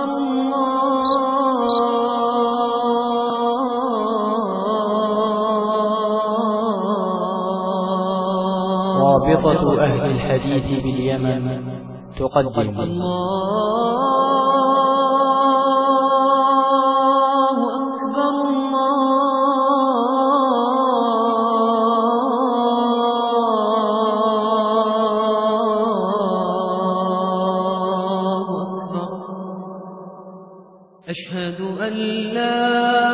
رابطة أهل الحديث باليمن تقدم أشهد أن لا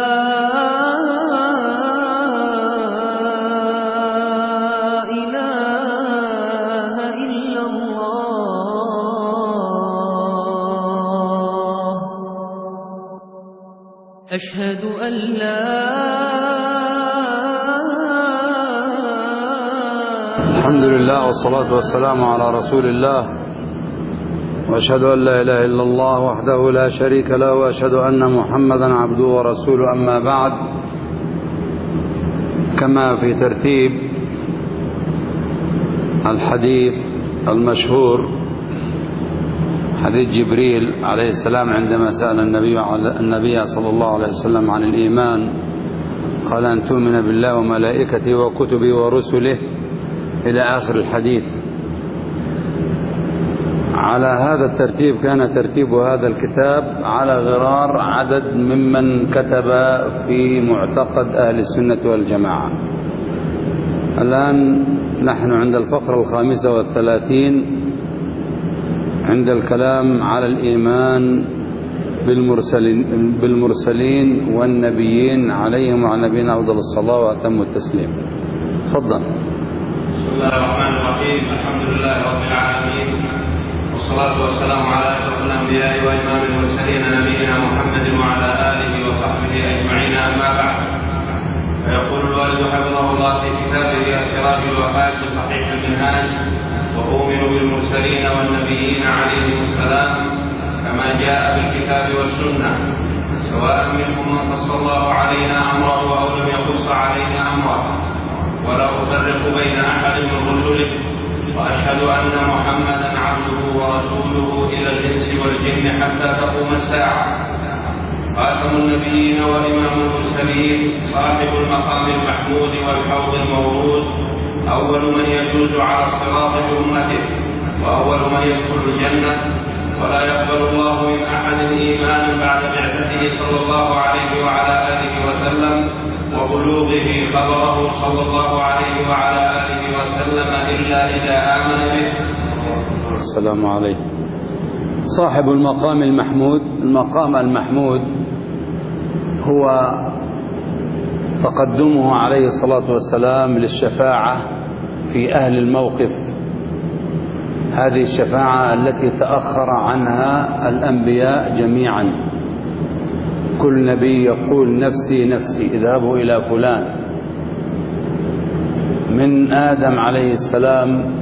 إله إلا الله أشهد أن لا الحمد لله والصلاة والسلام على رسول الله وأشهد أن لا إله إلا الله وحده لا شريك له وأشهد أن محمدا عبده ورسوله. أما بعد، كما في ترتيب الحديث المشهور حديث جبريل عليه السلام عندما سأل النبي صلى الله عليه وسلم عن الإيمان، قال أن تؤمن بالله وملائكته وكتبه ورسله إلى آخر الحديث. على هذا الترتيب كان ترتيب هذا الكتاب على غرار عدد ممن كتب في معتقد أهل السنة والجماعة. الآن نحن عند الفقرة 35 عند الكلام على الإيمان بالمرسلين والنبيين عليهم وعلى نبينا أفضل الصلاة وأتم التسليم. تفضل. بسم الله الرحمن الرحيم. الحمد لله رب العالمين، والصلاة والسلام على أشرف الأنبياء وإمام المرسلين نبينا محمد وعلى آله وصحبه أجمعين. أما بعد، فيقول الوالد حفظه الله في كتابه السراج الوهاج بصحيح المنهاج: وأؤمن بالمرسلين والنبيين عليهم السلام كما جاء في الكتاب والسنة، سواء منهم من قص الله علينا أمره أو لم يقص علينا أمره، ولا أفرق بين أحد من رسله، وأشهد أن محمدا عبده ورسوله إلى الإنس والجن حتى تقوم الساعة. خاتم النبيين وإمام المرسلين، صاحب المقام المحمود والحوض المورود، أول من يجوز على الصراط بأمته، وأول من يدخل الجنة، ولا يقبل الله من أحد إيمانا بعد بعثته صلى الله عليه وعلى آله وسلم وبلوغه خبره صلى الله عليه وعلى آله وسلم إلا إذا آمن به. السلام عليكم. صاحب المقام المحمود. المقام المحمود هو تقدمه عليه الصلاة والسلام للشفاعة في أهل الموقف، هذه الشفاعة التي تأخر عنها الأنبياء جميعا. كل نبي يقول نفسي نفسي، اذهبوا إلى فلان، من آدم عليه السلام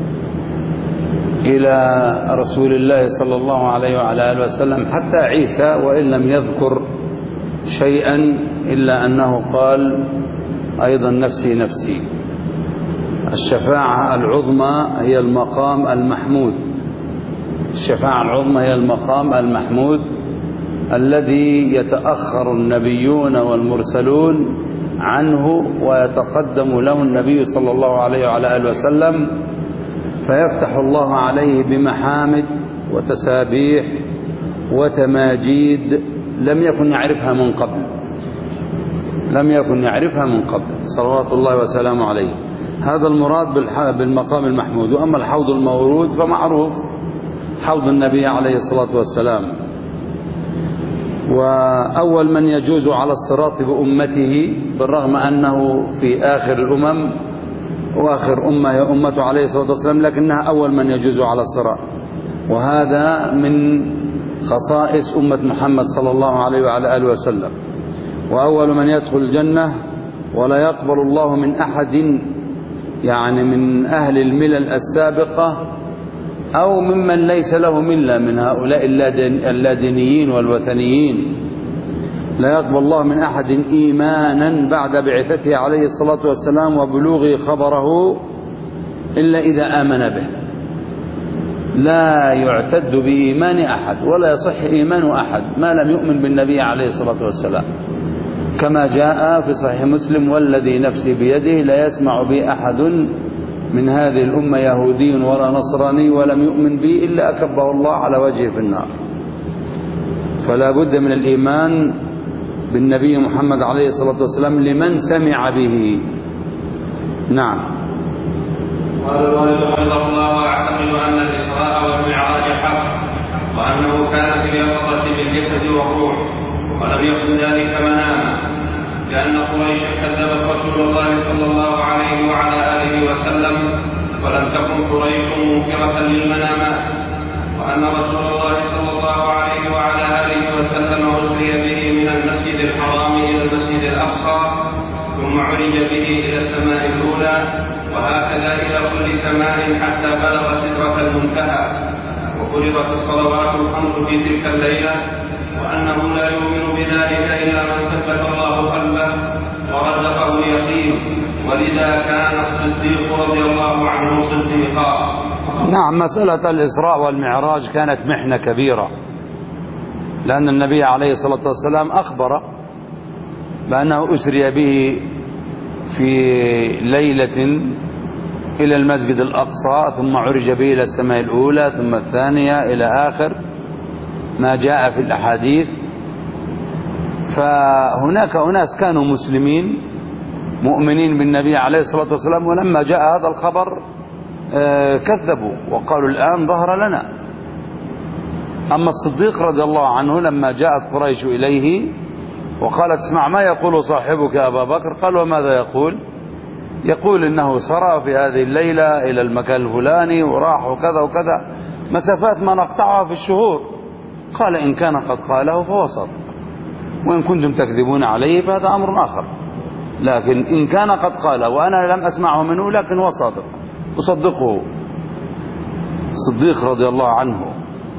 إلى رسول الله صلى الله عليه وعلى آله وسلم، حتى عيسى وإن لم يذكر شيئا إلا أنه قال أيضا نفسي نفسي. الشفاعة العظمى هي المقام المحمود. الشفاعة العظمى هي المقام المحمود الذي يتأخر النبيون والمرسلون عنه ويتقدم له النبي صلى الله عليه وعلى آله وسلم، فيفتح الله عليه بمحامد وتسابيح وتماجيد لم يكن يعرفها من قبل، لم يكن يعرفها من قبل صلوات الله وسلامه عليه. هذا المراد بالمقام المحمود. وأما الحوض المورود فمعروف، حوض النبي عليه الصلاة والسلام. وأول من يجوز على الصراط بأمته، بالرغم أنه في آخر الأمم وآخر أمة هي أمته عليه الصلاة والسلام، لكنها أول من يجوز على الصراط، وهذا من خصائص أمة محمد صلى الله عليه وعلى آله وسلم. وأول من يدخل الجنة، ولا يقبل الله من أحد يعني من أهل الملل السابقة أو ممن ليس له ملة من هؤلاء اللادينيين والوثنيين، لا يقبل الله من أحد إيمانا بعد بعثته عليه الصلاة والسلام وبلوغ خبره إلا إذا آمن به. لا يعتد بإيمان أحد ولا يصح إيمان أحد ما لم يؤمن بالنبي عليه الصلاة والسلام، كما جاء في صحيح مسلم: والذي نفسي بيده لا يسمع بي أحد من هذه الأمة يهودي ولا نصراني ولم يؤمن بي إلا أكبه الله على وجهه في النار. فلا بد من الإيمان بالنبي محمد عليه الصلاة والسلام لمن سمع به. نعم. قال الوالد رحمه الله: واعتقد ان الاسراء والمعراج حق، وانه كان في اليقظه بالجسد والروح، ولم يكن ذلك مناما، لان قريش كذبت رسول الله صلى الله عليه وعلى اله وسلم، ولم تكن قريش منكره للمنامات، وان رسول الله صلى الله عليه وعلى اله وسلم اسري به من المسجد الحرام الى المسجد الاقصى، ثم عرج به الى السماء الاولى، وهكذا إلى كل سماء حتى بلغ سدرة المنتهى، وفرضت الصلوات الخمس في تلك الليلة، وأنه لا يؤمن بذلك إلا من ثبت الله قلبه ورزقه اليقين، ولذا كان الصديق رضي الله عنه صديقا. نعم. مسألة الإسراء والمعراج كانت محنة كبيرة، لأن النبي عليه الصلاة والسلام أخبر بأنه أسري به في ليلة إلى المسجد الأقصى، ثم عرج به إلى السماء الأولى ثم الثانية إلى آخر ما جاء في الأحاديث. فهناك أناس كانوا مسلمين مؤمنين بالنبي عليه الصلاة والسلام، ولما جاء هذا الخبر كذبوا وقالوا الآن ظهر لنا. أما الصديق رضي الله عنه لما جاءت قريش إليه وقالت: اسمع ما يقول صاحبك أبا بكر، قال: وماذا يقول؟ يقول إنه سرى في هذه الليلة إلى المكان الفلاني وراح وكذا وكذا، مسافات ما نقطعها في الشهور. قال: إن كان قد قاله فهو صادق، وإن كنتم تكذبون عليه فهذا أمر آخر، لكن إن كان قد قاله وأنا لم أسمعه منه لكن هو صادق أصدقه. الصديق رضي الله عنه.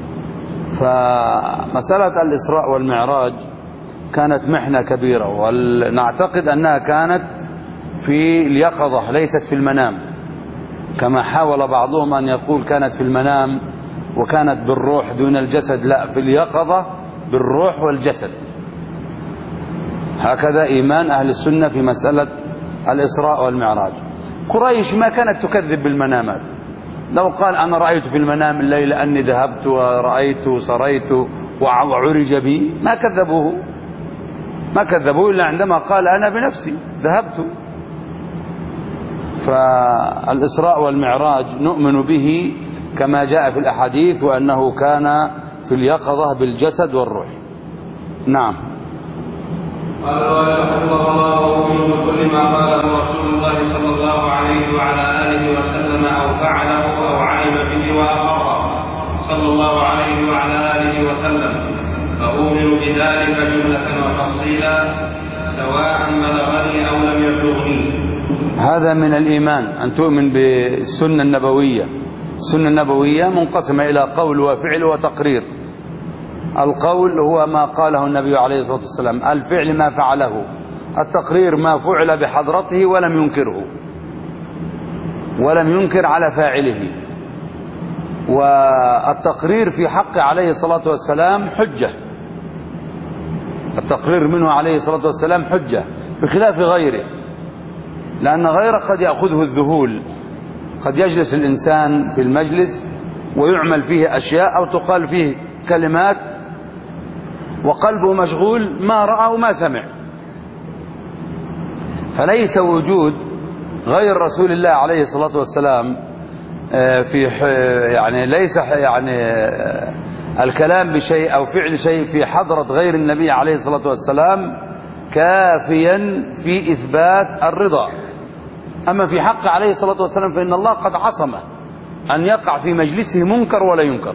فمسألة الإسراء والمعراج كانت محنة كبيرة، ونعتقد أنها كانت في اليقظة ليست في المنام، كما حاول بعضهم أن يقول كانت في المنام وكانت بالروح دون الجسد. لا، في اليقظة بالروح والجسد. هكذا إيمان أهل السنة في مسألة الإسراء والمعراج. قريش ما كانت تكذب بالمنامات. لو قال: أنا رأيت في المنام الليلة أني ذهبت ورأيت وسريت وعرج بي، ما كذبوه إلا عندما قال: أنا بنفسي ذهبت. فالإسراء والمعراج نؤمن به كما جاء في الأحاديث، وأنه كان في اليقظة بالجسد والروح. نعم. قال الوالد رحمه الله: وأؤمن بكل ما قاله رسول الله صلى الله عليه وعلى آله وسلم أو فعله أو علم به وأقره صلى الله عليه وعلى آله وسلم، فأؤمن بذلك جملة وتفصيلا سواء بلغني أو لم يبلغني. هذا من الإيمان، أن تؤمن بالسنة النبوية. السنة النبوية منقسمة إلى قول وفعل وتقرير. القول هو ما قاله النبي عليه الصلاة والسلام، الفعل ما فعله، التقرير ما فعل بحضرته ولم ينكره ولم ينكر على فاعله. والتقرير في حق عليه الصلاة والسلام حجة، التقرير منه عليه الصلاة والسلام حجة بخلاف غيره، لأن غيره قد يأخذه الذهول. قد يجلس الإنسان في المجلس ويعمل فيه أشياء أو تقال فيه كلمات وقلبه مشغول ما رأى وما سمع. فليس وجود غير رسول الله عليه الصلاة والسلام في ليس الكلام بشيء أو فعل شيء في حضرة غير النبي عليه الصلاة والسلام كافيا في إثبات الرضا. أما في حق عليه الصلاة والسلام فإن الله قد عصمه أن يقع في مجلسه منكر ولا ينكر،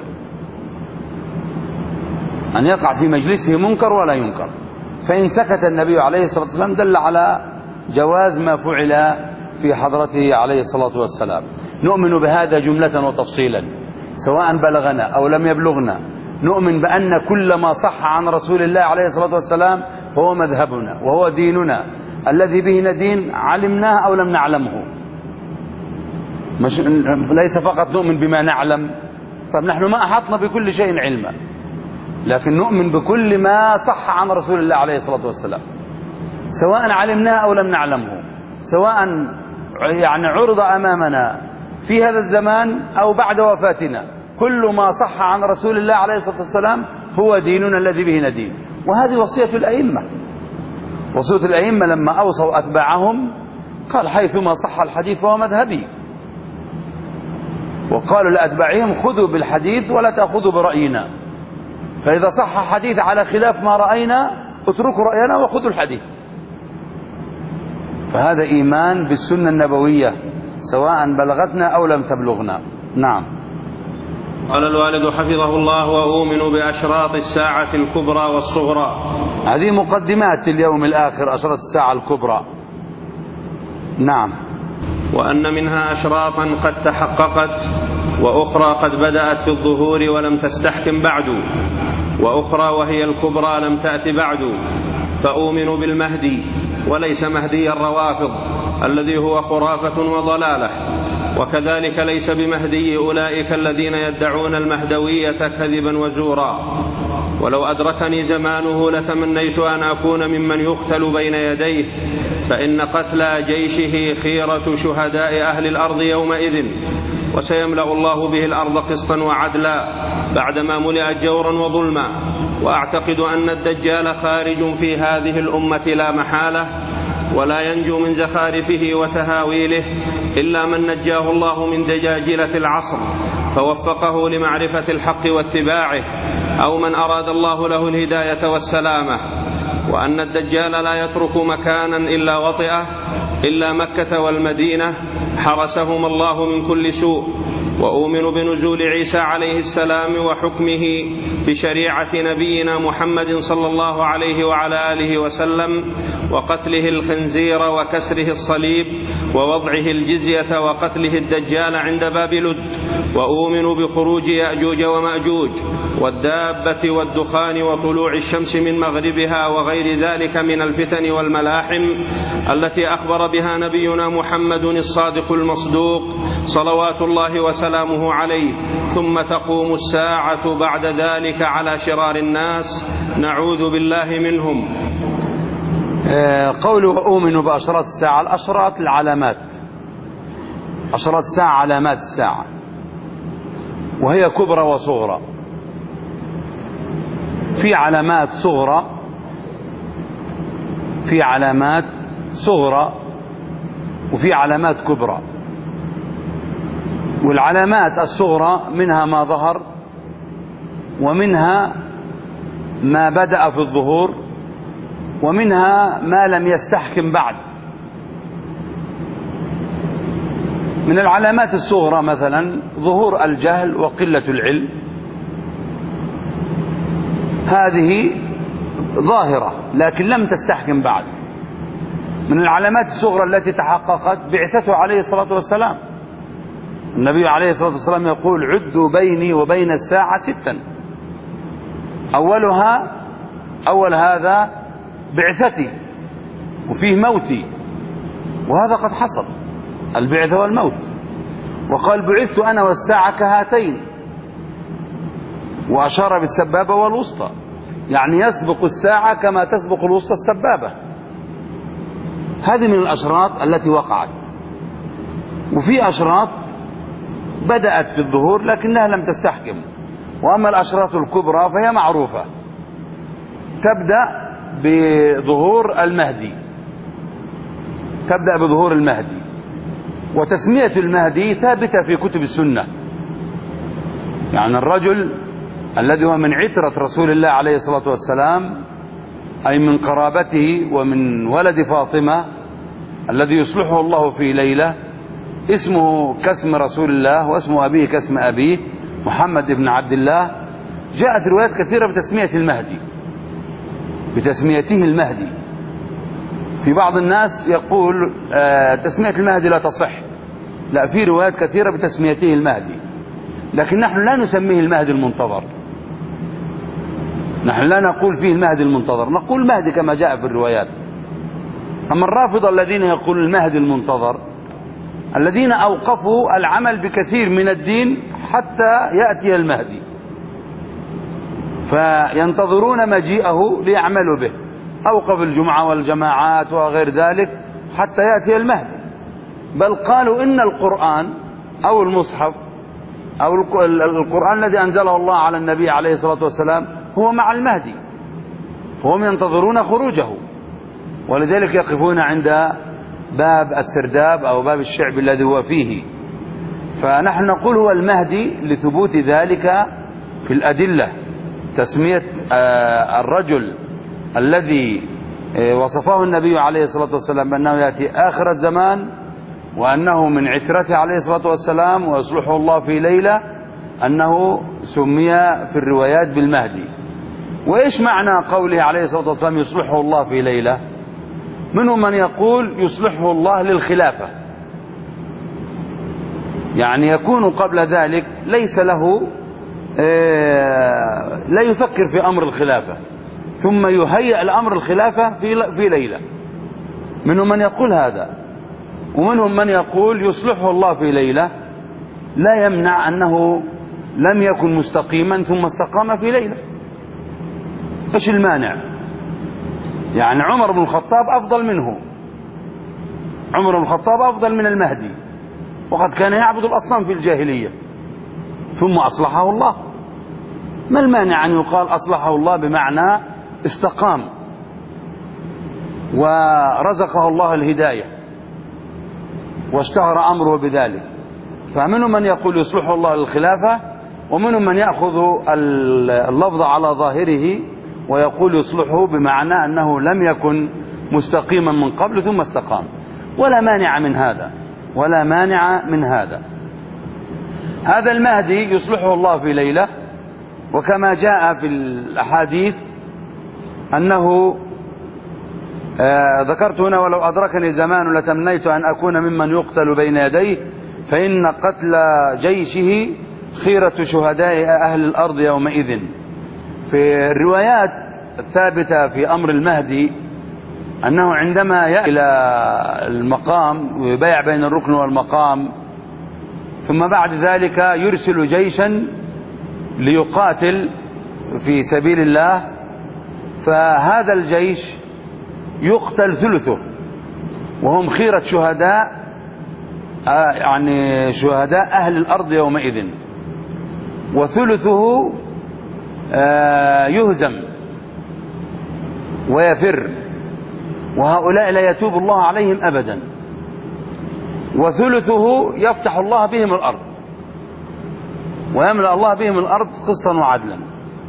أن يقع في مجلسه منكر ولا ينكر. فإن سكت النبي عليه الصلاة والسلام دل على جواز ما فعل في حضرته عليه الصلاة والسلام. نؤمن بهذا جملة وتفصيلا سواء بلغنا أو لم يبلغنا. نؤمن بأن كل ما صح عن رسول الله عليه الصلاة والسلام فهو مذهبنا وهو ديننا الذي به ندين، علمناه أو لم نعلمه. ليس فقط نؤمن بما نعلم طب نحن ما أحطنا بكل شيء علما، لكن نؤمن بكل ما صح عن رسول الله عليه الصلاة والسلام، سواء علمناه أو لم نعلمه، سواء يعني عرض أمامنا في هذا الزمان أو بعد وفاتنا، كل ما صح عن رسول الله عليه الصلاة والسلام هو ديننا الذي به ندين. وهذه وصية الأئمة. وصية الأئمة لما أوصوا أتباعهم قال حيثما صح الحديث فهو مذهبي، وقالوا لأتباعهم خذوا بالحديث ولا تأخذوا برأينا، فإذا صح الحديث على خلاف ما رأينا اتركوا رأينا وخذوا الحديث. فهذا إيمان بالسنة النبوية سواء بلغتنا أو لم تبلغنا. نعم. قال الوالد حفظه الله: وأؤمن بأشراط الساعة الكبرى والصغرى. هذه مقدمات اليوم الآخر، أشراط الساعة الكبرى. نعم. وأن منها أشراطا قد تحققت، وأخرى قد بدأت في الظهور ولم تستحكم بعد، وأخرى وهي الكبرى لم تأت بعد. فأؤمن بالمهدي، وليس مهدي الروافض الذي هو خرافة وضلالة، وكذلك ليس بمهدي أولئك الذين يدعون المهدوية كذبا وزورا. ولو أدركني زمانه لتمنيت أن أكون ممن يقتل بين يديه، فإن قتلى جيشه خيرة شهداء أهل الأرض يومئذ، وسيملأ الله به الأرض قسطا وعدلا بعدما ملئت جورا وظلما. وأعتقد أن الدجال خارج في هذه الأمة لا محالة، ولا ينجو من زخارفه وتهاويله إلا من نجاه الله من دجاجلة العصر فوفقه لمعرفة الحق واتباعه، أو من أراد الله له الهداية والسلامة. وأن الدجال لا يترك مكانا إلا وطئه، إلا مكة والمدينة حرسهما الله من كل سوء. وأؤمن بنزول عيسى عليه السلام وحكمه بشريعة نبينا محمد صلى الله عليه وعلى آله وسلم، وقتله الخنزير وكسره الصليب ووضعه الجزية وقتله الدجال عند باب لد. وأؤمن بخروج يأجوج ومأجوج والدابة والدخان وطلوع الشمس من مغربها وغير ذلك من الفتن والملاحم التي أخبر بها نبينا محمد الصادق المصدوق صلوات الله وسلامه عليه. ثم تقوم الساعة بعد ذلك على شرار الناس، نعوذ بالله منهم. قوله أؤمن بأشراط الساعة، الأشراط العلامات، أشراط الساعة علامات الساعة، وهي كبرى وصغرى. في علامات صغرى، في علامات صغرى، وفي علامات كبرى. والعلامات الصغرى منها ما ظهر، ومنها ما بدأ في الظهور، ومنها ما لم يستحكم بعد. من العلامات الصغرى مثلا ظهور الجهل وقلة العلم، هذه ظاهرة لكن لم تستحكم بعد. من العلامات الصغرى التي تحققت بعثته عليه الصلاة والسلام. النبي عليه الصلاة والسلام يقول: عدوا بيني وبين الساعة 6، أول هذا بعثتي وفيه موتي، وهذا قد حصل، البعثة والموت. وقال: بعثت أنا والساعة كهاتين، وأشار بالسبابة والوسطى، يعني يسبق الساعة كما تسبق الوسطى السبابة. هذه من الأشراط التي وقعت. وفي أشراط بدأت في الظهور لكنها لم تستحكم. وأما الأشراط الكبرى فهي معروفة، تبدأ بظهور المهدي، تبدأ بظهور المهدي. وتسمية المهدي ثابتة في كتب السنة، يعني الرجل الذي هو من عترة رسول الله عليه الصلاة والسلام، أي من قرابته ومن ولد فاطمة، الذي يصلحه الله في ليلة، اسمه كاسم رسول الله واسم أبيه كاسم أبيه، محمد بن عبد الله. جاءت روايات كثيرة بتسمية المهدي، بتسميته المهدي. في بعض الناس يقول تسمية المهدي لا تصح، لا، في روايات كثيرة بتسميته المهدي، لكن نحن لا نسميه المهدي المنتظر، نحن لا نقول فيه المهدي المنتظر، نقول مهدي كما جاء في الروايات. أما الرافضة الذين يقولون المهدي المنتظر، الذين أوقفوا العمل بكثير من الدين حتى يأتي المهدي، فينتظرون مجيئه ليعملوا به. أوقف الجمعة والجماعات وغير ذلك حتى يأتي المهدي. بل قالوا إن القرآن أو المصحف أو القرآن الذي أنزله الله على النبي عليه الصلاة والسلام هو مع المهدي، فهم ينتظرون خروجه، ولذلك يقفون عند باب السرداب أو باب الشعب الذي هو فيه. فنحن نقول هو المهدي لثبوت ذلك في الأدلة. تسمية الرجل الذي وصفه النبي عليه الصلاة والسلام بأنه يأتي آخر الزمان وأنه من عترته عليه الصلاة والسلام ويصلحه الله في ليلة، أنه سمي في الروايات بالمهدي. وإيش معنى قوله عليه الصلاة والسلام يصلحه الله في ليلة؟ منهم من يقول يصلحه الله للخلافة، يعني يكون قبل ذلك ليس له لا يفكر في أمر الخلافة، ثم يهيئ الأمر الخلافة في ليلة. منهم من يقول هذا، ومنهم من يقول يصلحه الله في ليلة لا يمنع أنه لم يكن مستقيما ثم استقام في ليلة. إيش المانع؟ يعني عمر بن الخطاب أفضل منه، عمر بن الخطاب أفضل من المهدي، وقد كان يعبد الأصنام في الجاهلية ثم أصلحه الله. ما المانع أن يقال أصلحه الله بمعنى استقام ورزقه الله الهداية واشتهر أمره بذلك؟ فمنهم من يقول يصلحه الله للخلافة، ومنهم من يأخذ اللفظ على ظاهره ويقول يصلحه بمعنى أنه لم يكن مستقيما من قبل ثم استقام. ولا مانع من هذا، ولا مانع من هذا. هذا المهدي يصلحه الله في ليلة، وكما جاء في الأحاديث أنه ذكرت هنا ولو أدركني زمان لتمنيت أن أكون ممن يقتل بين يديه فإن قتل جيشه خيرة شهداء أهل الأرض يومئذ. في الروايات الثابتة في أمر المهدي أنه عندما يأتي إلى المقام ويبايع بين الركن والمقام، ثم بعد ذلك يرسل جيشا ليقاتل في سبيل الله، فهذا الجيش يقتل ثلثه وهم خيرة شهداء يعني شهداء أهل الأرض يومئذ، وثلثه يهزم ويفر، وهؤلاء لا يتوب الله عليهم أبدا، وثلثه يفتح الله بهم الأرض ويملأ الله بهم الأرض قسطا وعدلا.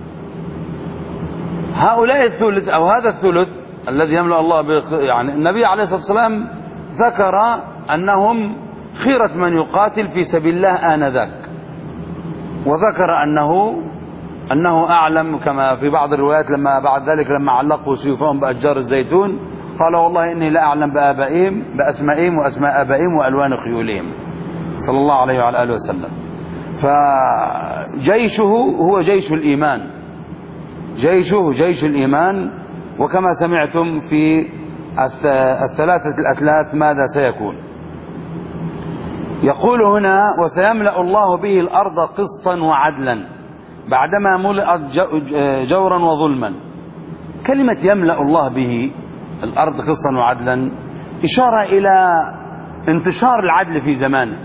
هؤلاء الثلث أو هذا الثلث الذي يملأ الله يعني النبي عليه الصلاة والسلام ذكر أنهم خيرة من يقاتل في سبيل الله آنذاك، وذكر أنه أعلم كما في بعض الروايات لما بعد ذلك لما علقوا سيوفهم بأشجار الزيتون قال والله إني لا أعلم بأسمائهم وأسماء آبائهم وألوان خيولهم صلى الله عليه وعلى آله وسلم. فجيشه هو جيش الإيمان، جيشه جيش الإيمان. وكما سمعتم في الثلاثة الأثلاث ماذا سيكون؟ يقول هنا وسيملأ الله به الأرض قسطا وعدلا بعدما ملئت جورا وظلما. كلمة يملأ الله به الأرض قسطا وعدلا إشارة إلى انتشار العدل في زمانه،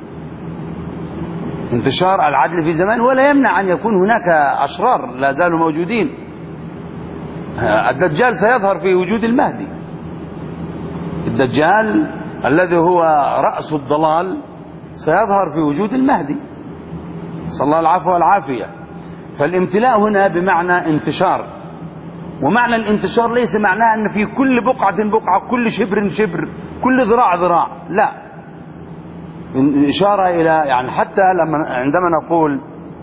انتشار العدل في زمانه، ولا يمنع أن يكون هناك أشرار لا زالوا موجودين. الدجال سيظهر في وجود المهدي، الدجال الذي هو رأس الضلال سيظهر في وجود المهدي صلى الله العفو والعافية. فالامتلاء هنا بمعنى انتشار، ومعنى الانتشار ليس معناه أن في كل بقعة بقعة، كل شبر شبر، كل ذراع ذراع، لا، إشارة إلى يعني حتى عندما نقول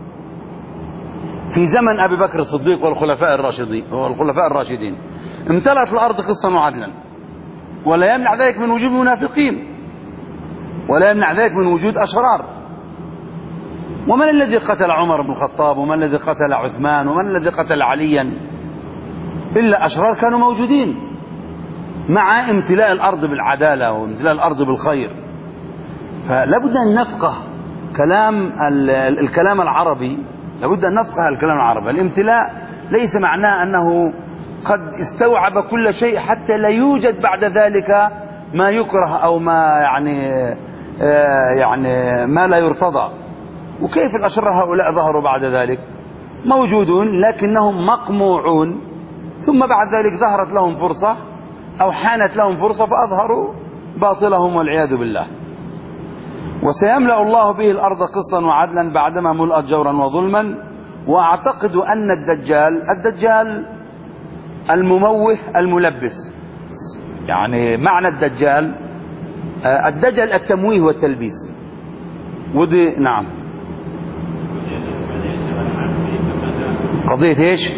في زمن أبي بكر الصديق والخلفاء الراشدين امتلأت الأرض قسطا وعدلا، ولا يمنع ذلك من وجود منافقين، ولا يمنع ذلك من وجود أشرار. ومن الذي قتل عمر بن الخطاب، ومن الذي قتل عثمان، ومن الذي قتل عليا؟ إلا أشرار كانوا موجودين مع امتلاء الأرض بالعدالة وامتلاء الأرض بالخير. فلابد أن نفقه الكلام العربي، لابد أن نفقه الكلام العربي. الامتلاء ليس معناه أنه قد استوعب كل شيء حتى لا يوجد بعد ذلك ما يكره أو ما يعني ما لا يرتضى. وكيف الأشرار هؤلاء ظهروا بعد ذلك؟ موجودون لكنهم مقموعون، ثم بعد ذلك ظهرت لهم فرصة أو حانت لهم فرصة فأظهروا باطلهم والعياذ بالله. وسيملأ الله به الأرض قسطا وعدلا بعدما ملأت جورا وظلما. وأعتقد أن الدجال المموه الملبس، يعني معنى الدجال التمويه والتلبيس. ودي نعم قضية ايش؟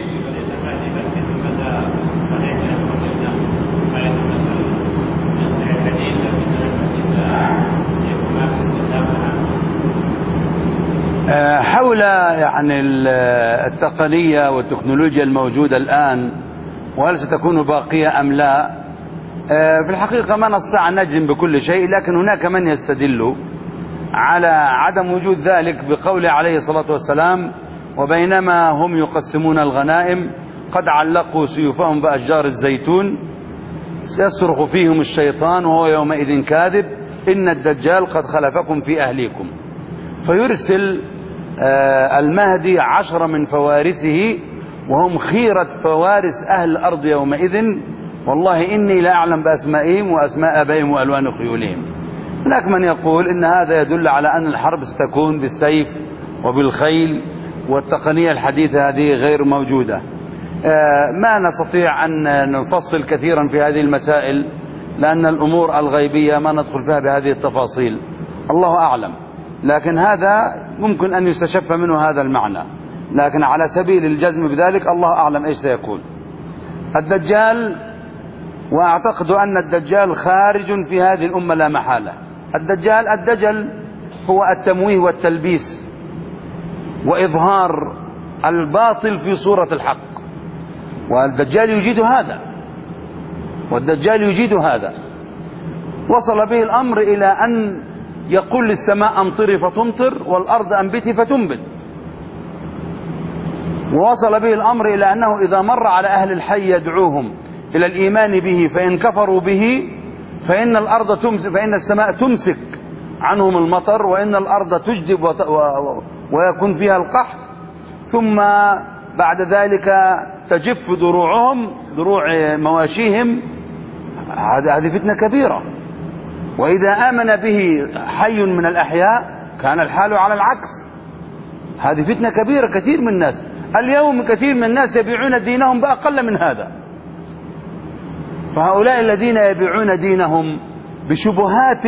حول يعني التقنية والتكنولوجيا الموجودة الآن، وهل ستكون باقية أم لا؟ في الحقيقة ما نستطيع أن نجزم بكل شيء، لكن هناك من يستدل على عدم وجود ذلك بقوله عليه الصلاة والسلام: وبينما هم يقسمون الغنائم قد علقوا سيوفهم بأشجار الزيتون يصرخ فيهم الشيطان وهو يومئذ كاذب إن الدجال قد خلفكم في أهليكم. فيرسل المهدي 10 من فوارسه وهم خيرة فوارس أهل الأرض يومئذ، والله إني لا أعلم بأسمائهم وأسماء أبيهم وألوان خيولهم. هناك من يقول إن هذا يدل على أن الحرب ستكون بالسيف وبالخيل، والتقنية الحديثة هذه غير موجودة. ما نستطيع أن نفصل كثيرا في هذه المسائل، لأن الأمور الغيبية ما ندخل فيها بهذه التفاصيل، الله أعلم. لكن هذا ممكن أن يستشف منه هذا المعنى، لكن على سبيل الجزم بذلك الله أعلم إيش سيكون. الدجال، وأعتقد أن الدجال خارج في هذه الأمة لا محالة. الدجل هو التمويه والتلبيس وإظهار الباطل في صورة الحق، والدجال يجيد هذا. وصل به الأمر إلى أن يقول للسماء أمطري فتمطر والأرض أنبتي فتنبت. ووصل به الأمر إلى أنه إذا مر على أهل الحي يدعوهم إلى الإيمان به، فإن كفروا به فإن السماء تمسك عنهم المطر، وإن الأرض تجدب ويكون فيها القحط، ثم بعد ذلك تجف دروع مواشيهم. هذه فتنة كبيرة. وإذا آمن به حي من الأحياء كان الحال على العكس. هذه فتنة كبيرة. كثير من الناس اليوم يبيعون دينهم بأقل من هذا. فهؤلاء الذين يبيعون دينهم بشبهات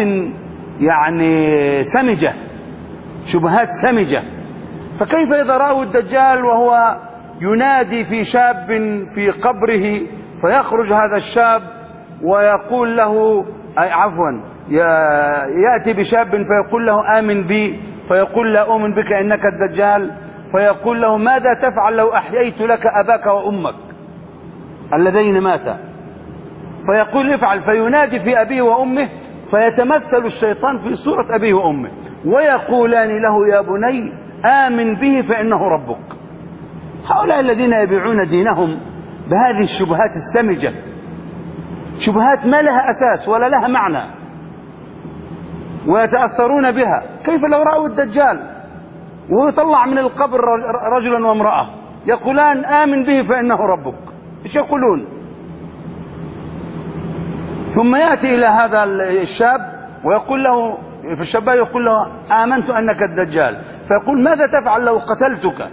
شبهات سمجة، فكيف إذا رأوا الدجال وهو ينادي في شاب في قبره، فيخرج هذا الشاب ويقول له يأتي بشاب فيقول له آمن بي، فيقول لا أؤمن بك إنك الدجال، فيقول له ماذا تفعل لو أحييت لك أباك وأمك اللذين ماتا؟ فيقول افعل، فينادي في أبيه وأمه، فيتمثل الشيطان في صورة أبيه وأمه ويقولان له يا بني آمن به فإنه ربك. هؤلاء الذين يبيعون دينهم بهذه الشبهات السمجة، شبهات ما لها أساس ولا لها معنى، ويتأثرون بها. كيف لو رأوا الدجال وهو يطلع من القبر رجلا وامرأة يقولان آمن به فإنه ربك، ايش يقولون؟ ثم يأتي إلى هذا الشاب ويقول له، في الشباب يقول له آمنت أنك الدجال، فيقول ماذا تفعل لو قتلتك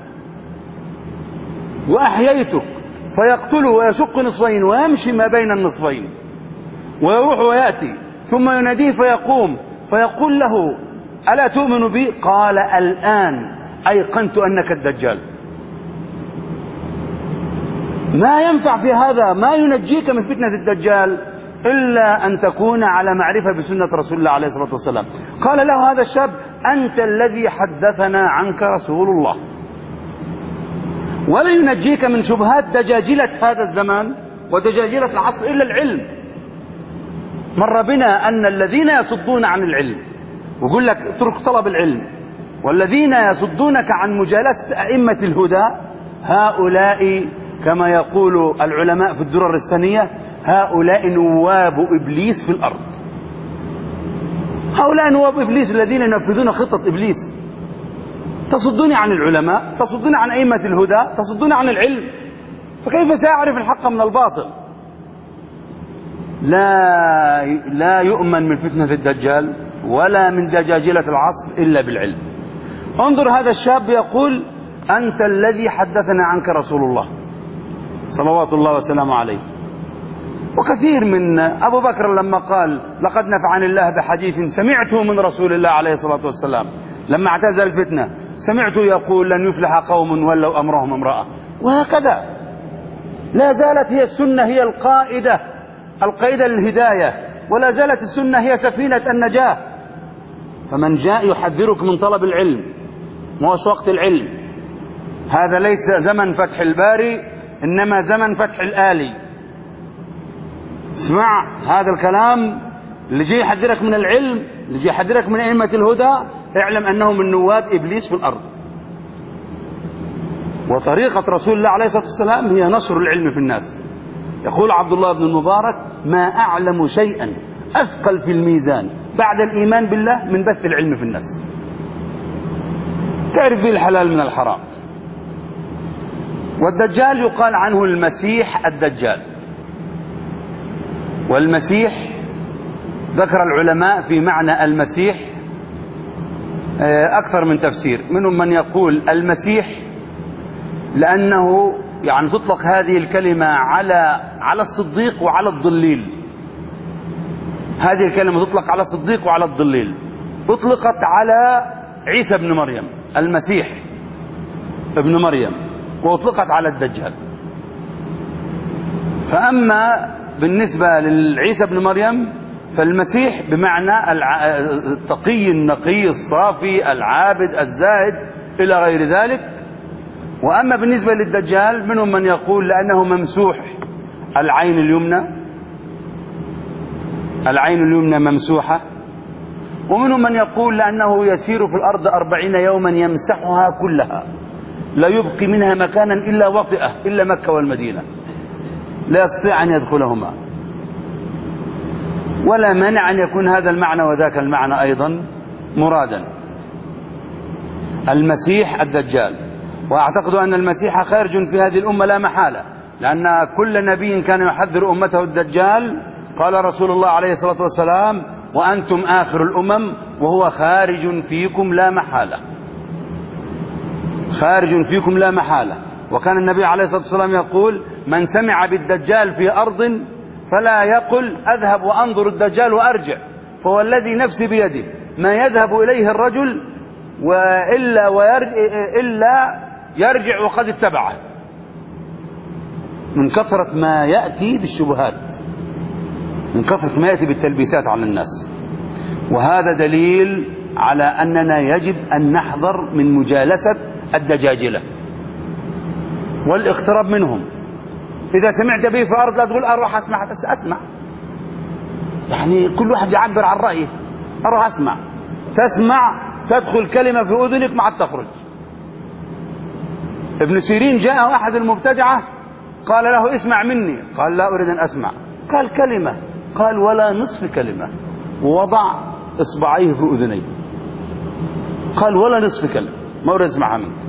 وأحييتك؟ فيقتله ويشق نصفين ويمشي ما بين النصفين ويروح ويأتي، ثم يناديه فيقوم فيقول له ألا تؤمن بي؟ قال الآن أيقنت أنك الدجال. ما ينفع في هذا، ما ينجيك من فتنة الدجال إلا أن تكون على معرفة بسنة رسول الله عليه الصلاة والسلام. قال له هذا الشاب أنت الذي حدثنا عنك رسول الله. ولا ينجيك من شبهات دجاجلة هذا الزمان ودجاجلة العصر إلا العلم. مر بنا أن الذين يصدون عن العلم ويقول لك اترك طلب العلم. والذين يصدونك عن مجالسة أئمة الهدى هؤلاء كما يقول العلماء في الدرر السنية هؤلاء نواب إبليس في الأرض. هؤلاء نواب إبليس الذين ينفذون خطة إبليس. تصدوني عن العلماء، تصدوني عن أئمة الهدى، تصدوني عن العلم، فكيف سأعرف الحق من الباطل؟ لا يؤمن من فتنة الدجال ولا من دجاجلة العصر إلا بالعلم. انظر هذا الشاب يقول أنت الذي حدثنا عنك رسول الله صلوات الله وسلامه عليه. وكثير من أبو بكر لما قال لقد نفعني الله بحديث سمعته من رسول الله عليه الصلاة والسلام لما اعتزل الفتنة، سمعته يقول لن يفلح قوم ولوا أمرهم امرأة. وهكذا لا زالت هي السنة هي القائدة للهداية، ولا زالت السنة هي سفينة النجاة. فمن جاء يحذرك من طلب العلم، موش وقت العلم، هذا ليس زمن فتح الباري إنما زمن فتح الآلي. اسمع هذا الكلام، اللي جاي يحذرك من العلم، اللي جاي يحذرك من أئمة الهدى، اعلم أنهم من نواب إبليس في الأرض. وطريقة رسول الله عليه الصلاة والسلام هي نشر العلم في الناس. يقول عبد الله بن المبارك ما أعلم شيئا أثقل في الميزان بعد الإيمان بالله من بث العلم في الناس. تعرف فيه الحلال من الحرام. والدجال يقال عنه المسيح الدجال. والمسيح ذكر العلماء في معنى المسيح أكثر من تفسير. منهم من يقول المسيح لأنه يعني تطلق هذه الكلمة على الصديق وعلى الضليل. هذه الكلمة تطلق على الصديق وعلى الضليل. أطلقت على عيسى بن مريم المسيح ابن مريم، وأطلقت على الدجال. فأما بالنسبة لعيسى بن مريم فالمسيح بمعنى التقي النقي الصافي العابد الزاهد إلى غير ذلك. وأما بالنسبة للدجال منهم من يقول لأنه ممسوح العين اليمنى ممسوحة. ومنهم من يقول لأنه يسير في الأرض 40 يوما يمسحها كلها لا يبقي منها مكانا إلا وطئه إلا مكة والمدينة، لا يستطيع أن يدخلهما. ولا مانع أن يكون هذا المعنى وذاك المعنى أيضا مرادا. المسيح الدجال. وأعتقد أن المسيح خارج في هذه الأمة لا محالة، لأن كل نبي كان يحذر أمته الدجال قال رسول الله عليه الصلاة والسلام وأنتم آخر الأمم وهو خارج فيكم لا محالة. خارج فيكم لا محالة. وكان النبي عليه الصلاة والسلام يقول من سمع بالدجال في أرض فلا يقل أذهب وأنظر الدجال وأرجع، فهو الذي نفسي بيده ما يذهب إليه الرجل إلا يرجع وقد اتبعه من كثرة ما يأتي بالشبهات، من كثرة ما يأتي بالتلبيسات على الناس. وهذا دليل على أننا يجب أن نحذر من مجالسة الدجاجلة والاقتراب منهم. إذا سمعت به في أرض لا تقول أروح أسمع، بس أسمع، يعني كل واحد يعبر عن رأيه. أروح أسمع، تسمع تدخل كلمة في أذنك ما عاد تخرج. ابن سيرين جاء أحد المبتدعة قال له اسمع مني، قال لا أريد أن أسمع. قال كلمة، قال ولا نصف كلمة، ووضع إصبعيه في أذنيه، قال ولا نصف كلمة ما أريد أسمعها منك.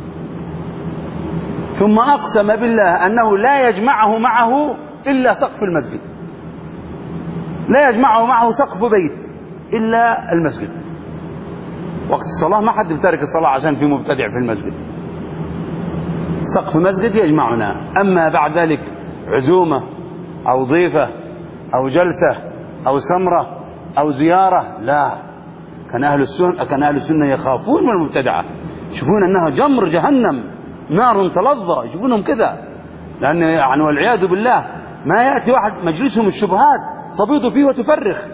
ثم أقسم بالله أنه لا يجمعه معه إلا سقف المسجد، لا يجمعه معه سقف بيت إلا المسجد. وقت الصلاة ما حد بتارك الصلاة عشان في مبتدع في المسجد، سقف مسجد يجمعنا. أما بعد ذلك عزومة أو ضيفة أو جلسة أو سمرة أو زيارة لا. كان أهل السنة يخافون من المبتدعة، يشوفون أنها جمر جهنم نار تلظى، يشوفونهم كذا، لأن يعني والعياذ بالله ما يأتي واحد مجلسهم الشبهات تبيض فيه وتفرخ.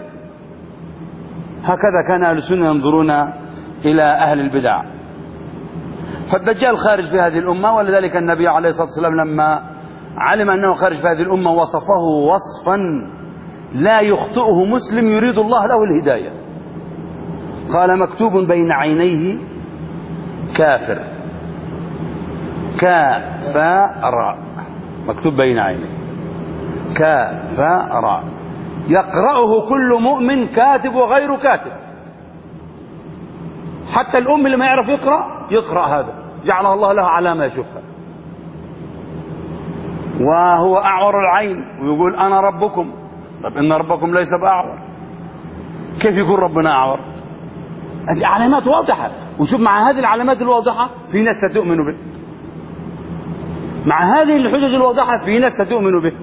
هكذا كان أهل السنة ينظرون إلى أهل البدع. فالدجال خارج في هذه الأمة، ولذلك النبي عليه الصلاة والسلام لما علم أنه خارج في هذه الأمة وصفه وصفا لا يخطئه مسلم يريد الله له الهداية. قال مكتوب بين عينيه كافر، كافر، مكتوب بين عينيه كافر، يقرأه كل مؤمن كاتب وغير كاتب، حتى الأم اللي ما يعرف يقرأ هذا، جعل الله له علامة يشوفها. وهو أعور العين ويقول أنا ربكم. طب إن ربكم ليس بأعور، كيف يكون ربنا أعور؟ العلامات واضحة. وشوف مع هذه العلامات الواضحة في ناس ستؤمن به، مع هذه الحجج الواضحة في ناس ستؤمن به.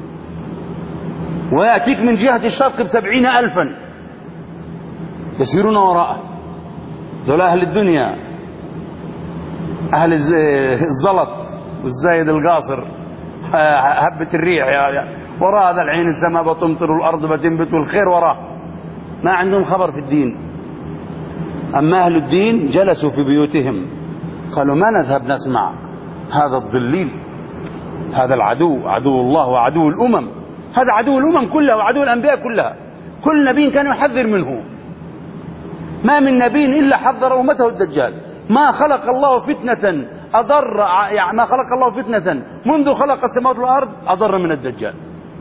ويأتيك من جهة الشرق ب70,000 يسيرون وراءه، دول أهل الدنيا، أهل الزلط والزايد القاصر، هبة الريح وراء هذا العين السماء بتمطر والأرض بتنبت والخير وراه، ما عندهم خبر في الدين. أما أهل الدين جلسوا في بيوتهم قالوا ما نذهب نسمع هذا الضليل، هذا العدو، عدو الله وعدو الأمم، هذا عدو الأمم كلها وعدو الأنبياء كلها، كل نبي كان يحذر منه، ما من نبي إلا حذر أمته الدجال. ما خلق الله فتنة أضر، يعني ما خلق الله فتنة منذ خلق السماوات والأرض أضر من الدجال.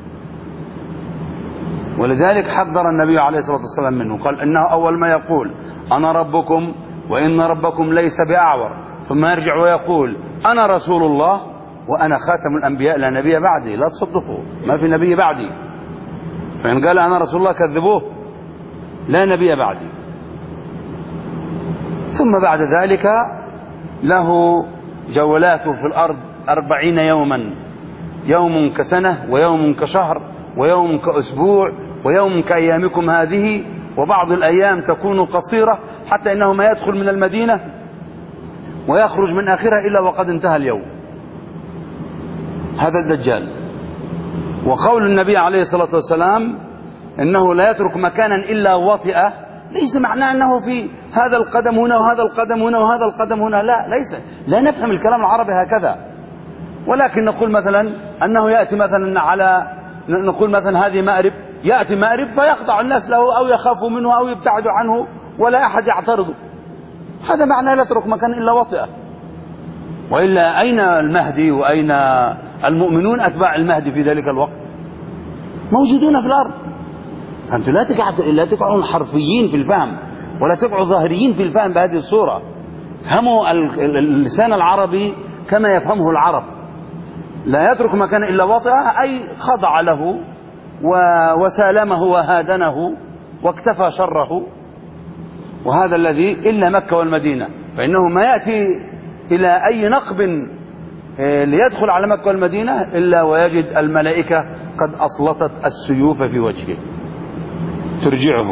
ولذلك حذر النبي عليه الصلاة والسلام منه، قال إنه أول ما يقول أنا ربكم وإن ربكم ليس بأعور، ثم يرجع ويقول أنا رسول الله وأنا خاتم الأنبياء لا نبي بعدي، لا تصدقوا، ما في نبي بعدي. فإن قال أنا رسول الله كذبوه، لا نبي بعدي. ثم بعد ذلك له جولاته في الأرض 40 يوما، يوم كسنة ويوم كشهر ويوم كأسبوع ويوم كأيامكم هذه، وبعض الأيام تكون قصيرة حتى إنه ما يدخل من المدينة ويخرج من آخرها إلا وقد انتهى اليوم. هذا الدجال. وقول النبي عليه الصلاة والسلام إنه لا يترك مكانا إلا وطئه، ليس معناه أنه في هذا القدم هنا وهذا القدم هنا وهذا القدم هنا، لا، ليس، لا نفهم الكلام العربي هكذا. ولكن نقول مثلا أنه يأتي مثلا على، نقول مثلا هذه مأرب، يأتي مأرب فيخضع الناس له أو يخافوا منه أو يبتعدوا عنه ولا أحد يعترض، هذا معناه لا يترك مكان إلا وطئه. وإلا أين المهدي وأين المؤمنون أتباع المهدي في ذلك الوقت؟ موجودون في الأرض. فأنتم لا تقعوا حرفيين في الفهم ولا تقعوا ظاهريين في الفهم بهذه الصورة. فهموا اللسان العربي كما يفهمه العرب. لا يترك مكان إلا وطئه، أي خضع له وسالمه وهادنه واكتفى شره. وهذا الذي إلا مكة والمدينة، فإنه ما يأتي إلى أي نقب ليدخل على مكة والمدينة إلا ويجد الملائكة قد أسلطت السيوف في وجهه ترجعه.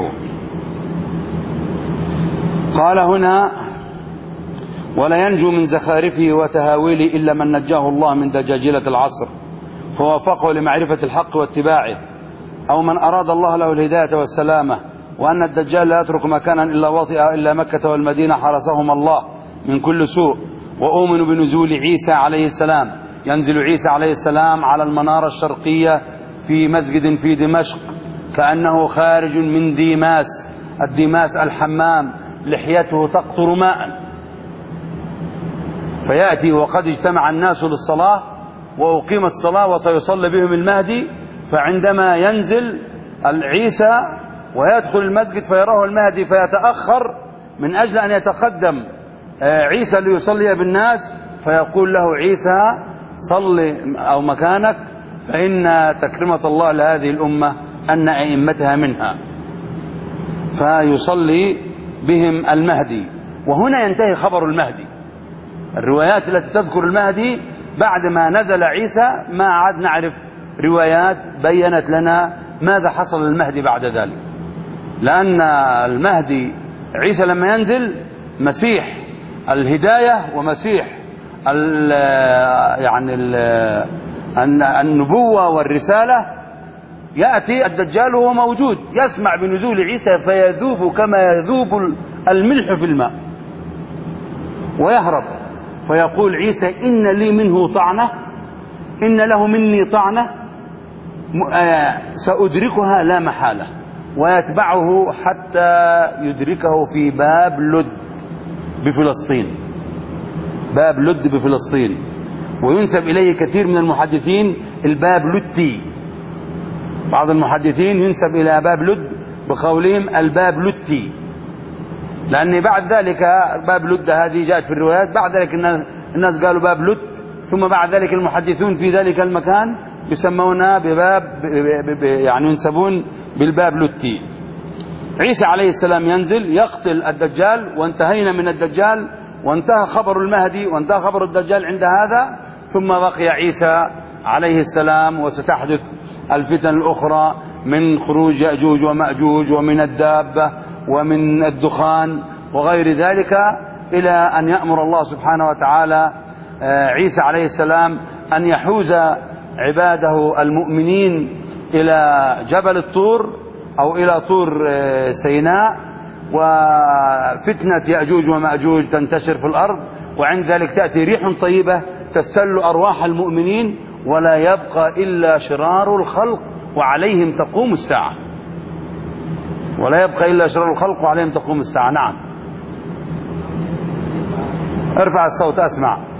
قال هنا ولا ينجو من زخارفه وتهاويله إلا من نجاه الله من دجاجلة العصر فوافقه لمعرفة الحق واتباعه، أو من أراد الله له الهداية والسلامة. وأن الدجال لا يترك مكانا إلا وطئه إلا مكة والمدينة حرسهم الله من كل سوء. وأؤمن بنزول عيسى عليه السلام، ينزل عيسى عليه السلام على المنارة الشرقية في مسجد في دمشق كأنه خارج من ديماس، الديماس الحمام، لحيته تقطر ماء، فيأتي وقد اجتمع الناس للصلاة وأقيمت الصلاة وسيصلي بهم المهدي. فعندما ينزل عيسى ويدخل المسجد فيراه المهدي فيتأخر من أجل أن يتقدم عيسى ليصلي بالناس، فيقول له عيسى صلي أو مكانك، فإن تكرمة الله لهذه الأمة أن أئمتها منها، فيصلي بهم المهدي. وهنا ينتهي خبر المهدي. الروايات التي تذكر المهدي بعد ما نزل عيسى ما عاد نعرف روايات بيّنت لنا ماذا حصل للمهدي بعد ذلك، لأن المهدي عيسى لما ينزل مسيح الهداية ومسيح النبوة والرسالة، يأتي الدجال وهو موجود يسمع بنزول عيسى فيذوب كما يذوب الملح في الماء ويهرب، فيقول عيسى إن لي منه طعنة، إن له مني طعنة سأدركها لا محالة، ويتبعه حتى يدركه في باب لد بفلسطين، باب لد بفلسطين، وينسب إليه كثير من المحدثين الباب لدي. بعض المحدثين ينسب إلى باب لد بقولهم الباب لدي، لأن بعد ذلك باب لد هذه جاءت في الروايات، بعد ذلك الناس قالوا باب لد، ثم بعد ذلك المحدثون في ذلك المكان يسمونها بباب يعني ينسبون بالباب لدي. عيسى عليه السلام ينزل يقتل الدجال، وانتهينا من الدجال وانتهى خبر المهدي وانتهى خبر الدجال عند هذا، ثم بقي عيسى عليه السلام، وستحدث الفتن الأخرى من خروج يأجوج ومأجوج ومن الدابة ومن الدخان وغير ذلك، إلى أن يأمر الله سبحانه وتعالى عيسى عليه السلام أن يحوز عباده المؤمنين إلى جبل الطور أو إلى طور سيناء، وفتنة يأجوج ومأجوج تنتشر في الأرض، وعند ذلك تأتي ريح طيبة تستل أرواح المؤمنين، ولا يبقى إلا شرار الخلق وعليهم تقوم الساعة، ولا يبقى إلا شرار الخلق وعليهم تقوم الساعة. نعم، ارفع الصوت أسمع.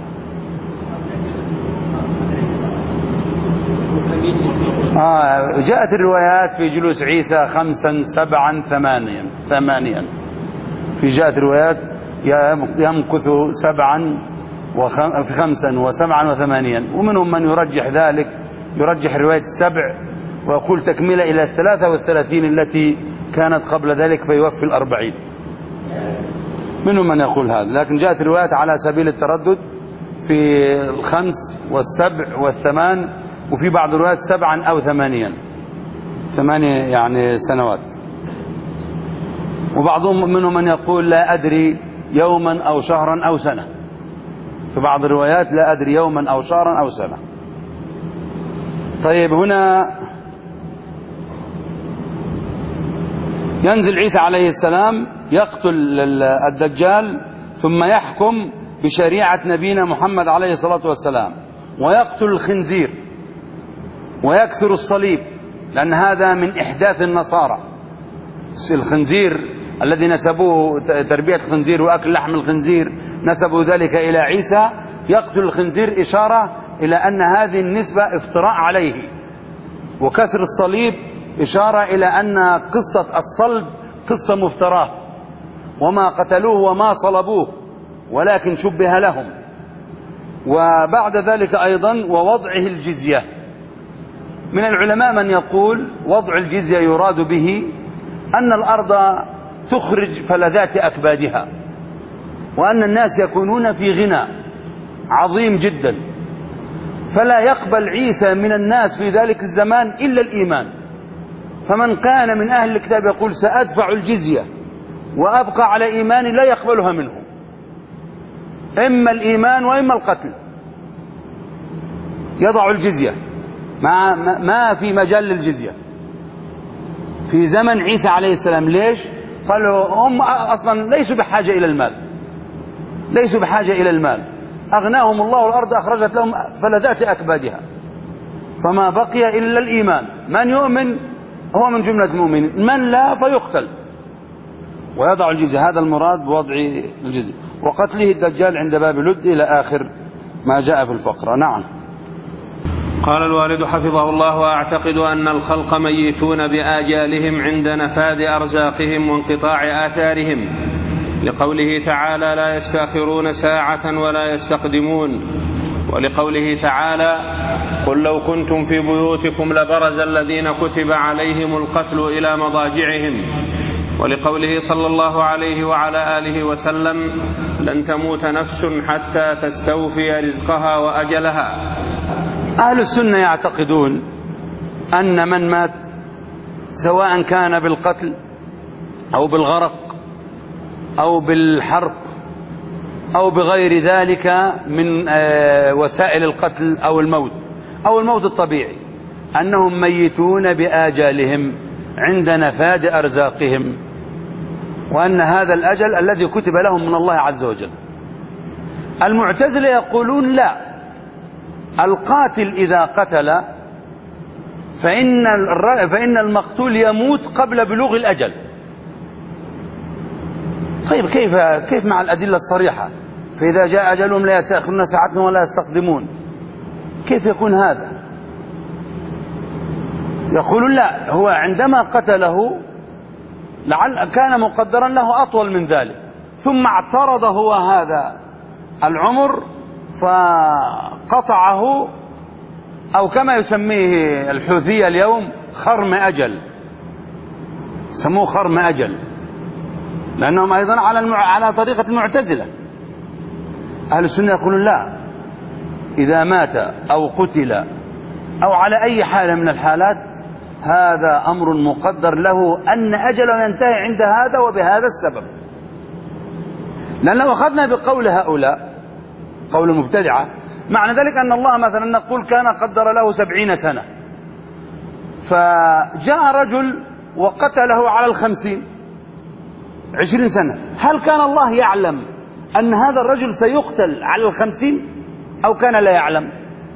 جاءت الروايات في جلوس عيسى 5 7 8، في جاءت روايات يمكث 7 و5 و7 و8، ومنهم من يرجح ذلك، يرجح رواية 7 ويقول تكملة إلى 33 التي كانت قبل ذلك فيوفي 40. منهم من يقول هذا، لكن جاءت روايات على سبيل التردد في 5 و7 و8، وفي بعض الروايات 7 أو 8 يعني سنوات. وبعضهم منهم من يقول لا أدري يوما أو شهرا أو سنة، في بعض الروايات لا أدري يوما أو شهرا أو سنة. طيب، هنا ينزل عيسى عليه السلام يقتل الدجال، ثم يحكم بشريعة نبينا محمد عليه الصلاة والسلام، ويقتل الخنزير ويكسر الصليب، لأن هذا من إحداث النصارى. الخنزير الذي نسبوه تربية الخنزير وأكل لحم الخنزير نسبوا ذلك إلى عيسى، يقتل الخنزير إشارة إلى أن هذه النسبة افتراء عليه، وكسر الصليب إشارة إلى أن قصة الصلب قصة مفتراه، وما قتلوه وما صلبوه ولكن شبه لهم. وبعد ذلك أيضا ووضعه الجزية، من العلماء من يقول وضع الجزية يراد به أن الأرض تخرج فلذات أكبادها، وأن الناس يكونون في غنى عظيم جدا، فلا يقبل عيسى من الناس في ذلك الزمان إلا الإيمان. فمن كان من أهل الكتاب يقول سأدفع الجزية وأبقى على إيماني، لا يقبلها منه، إما الإيمان وإما القتل. يضع الجزية، ما في مجال للجزية في زمن عيسى عليه السلام. ليش؟ قالوا هم أصلا ليسوا بحاجة إلى المال، ليسوا بحاجة إلى المال، أغناهم الله والأرض أخرجت لهم فلذات أكبادها، فما بقي إلا الإيمان. من يؤمن هو من جملة المؤمنين، من لا فيقتل. ويضع الجزية، هذا المراد بوضع الجزية، وقتله الدجال عند باب لد إلى آخر ما جاء في الفقرة. نعم. قال الوالد حفظه الله: وأعتقد أن الخلق ميتون بآجالهم عند نفاد أرزاقهم وانقطاع آثارهم، لقوله تعالى: لا يستأخرون ساعة ولا يستقدمون، ولقوله تعالى: قل لو كنتم في بيوتكم لبرز الذين كتب عليهم القتل إلى مضاجعهم، ولقوله صلى الله عليه وعلى آله وسلم: لن تموت نفس حتى تستوفي رزقها وأجلها. أهل السنة يعتقدون أن من مات سواء كان بالقتل أو بالغرق أو بالحرق أو بغير ذلك من وسائل القتل أو الموت الطبيعي، أنهم ميتون بآجالهم عند نفاد أرزاقهم، وأن هذا الأجل الذي كتب لهم من الله عز وجل. المعتزلة يقولون لا، القاتل إذا قتل فإن المقتول يموت قبل بلوغ الأجل. طيب كيف مع الأدلة الصريحة؟ فإذا جاء أجلهم لا يستأخرون ساعة ولا يستقدمون. كيف يكون هذا؟ يقولون لا، هو عندما قتله لعل كان مقدرا له أطول من ذلك، ثم اعترض هو هذا العمر فقطعه، أو كما يسميه الحوثية اليوم خرم أجل، سموه خرم أجل، لأنهم أيضا على طريقة المعتزلة. أهل السنة يقولون لا، إذا مات أو قتل أو على أي حالة من الحالات هذا أمر مقدر له أن أجله ينتهي عند هذا وبهذا السبب. لأن لو أخذنا بقول هؤلاء قول المبتدعة معنى ذلك أن الله مثلا نقول كان قدر له 70 سنة، فجاء رجل وقتله على 50 20 سنة، هل كان الله يعلم أن هذا الرجل سيقتل على 50 أو كان لا يعلم؟